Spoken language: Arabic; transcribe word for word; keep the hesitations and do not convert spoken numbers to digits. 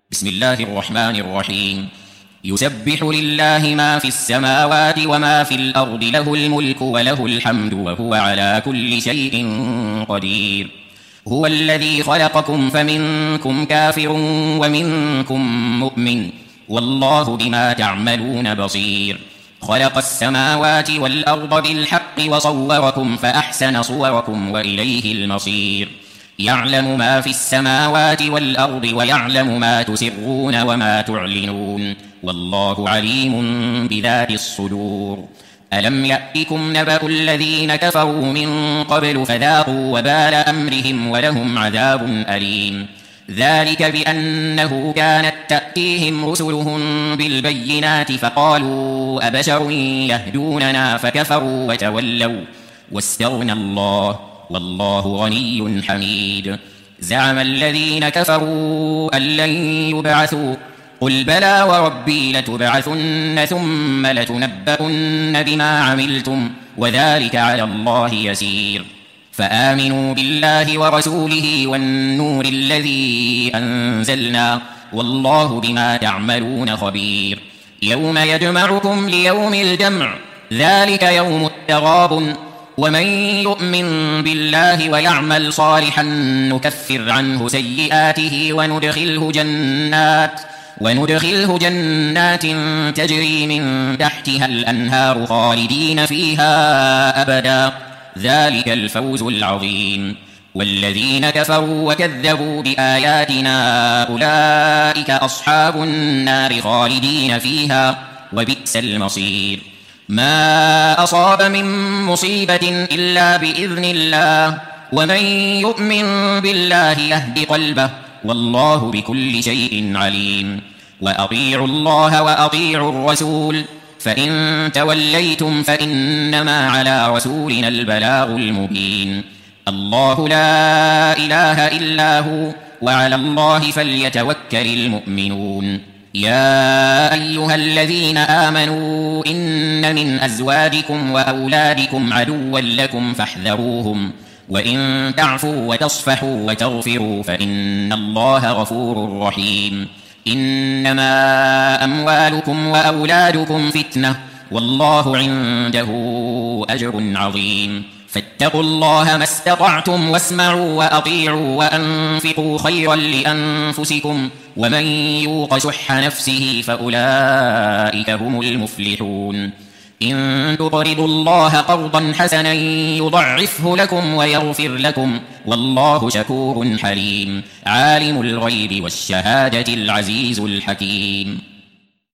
بسم الله الرحمن الرحيم. يسبح لله ما في السماوات وما في الأرض، له الملك وله الحمد وهو على كل شيء قدير. هو الذي خلقكم فمنكم كافر ومنكم مؤمن، والله بما تعملون بصير. خلق السماوات والأرض بالحق وصوركم فأحسن صوركم وإليه المصير. يعلم ما في السماوات والأرض ويعلم ما تسرون وما تعلنون، والله عليم بذات الصدور. ألم يأتكم نبأ الذين كفروا من قبل فذاقوا وبال أمرهم ولهم عذاب أليم. ذلك بأنه كانت تأتيهم رسلهم بالبينات فقالوا أبشر يهدوننا فكفروا وتولوا واستغنى الله والله غني حميد. زعم الذين كفروا أن لن يبعثوا، قل بلى وربي لتبعثن ثم لتنبؤن بما عملتم وذلك على الله يسير. فآمنوا بالله ورسوله والنور الذي أنزلنا، والله بما تعملون خبير. يوم يجمعكم ليوم الجمع، ذلك يوم التغابن. ومن يؤمن بالله ويعمل صالحا نكفر عنه سيئاته وندخله جنات وندخله جنات تجري من تحتها الأنهار خالدين فيها أبدا، ذلك الفوز العظيم. والذين كفروا وكذبوا بآياتنا أولئك أصحاب النار خالدين فيها وبئس المصير. ما أصاب من مصيبة إلا بإذن الله، ومن يؤمن بالله يهد قلبه، والله بكل شيء عليم. وأطيعوا الله وأطيعوا الرسول، فإن توليتم فإنما على رسولنا البلاغ المبين. الله لا إله إلا هو، وعلى الله فليتوكل المؤمنون. يا أيها الذين آمنوا إن من أزواجكم وأولادكم عدوا لكم فاحذروهم، وإن تعفوا وتصفحوا وتغفروا فإن الله غفور رحيم. إنما أموالكم وأولادكم فتنة، والله عنده أجر عظيم. فاتقوا الله ما استطعتم واسمعوا وأطيعوا وأنفقوا خيرا لأنفسكم، ومن يوق شح نفسه فأولئك هم المفلحون. إن تقرضوا الله قرضا حسنا يضعفه لكم ويغفر لكم، والله شكور حليم. عالم الغيب والشهادة العزيز الحكيم.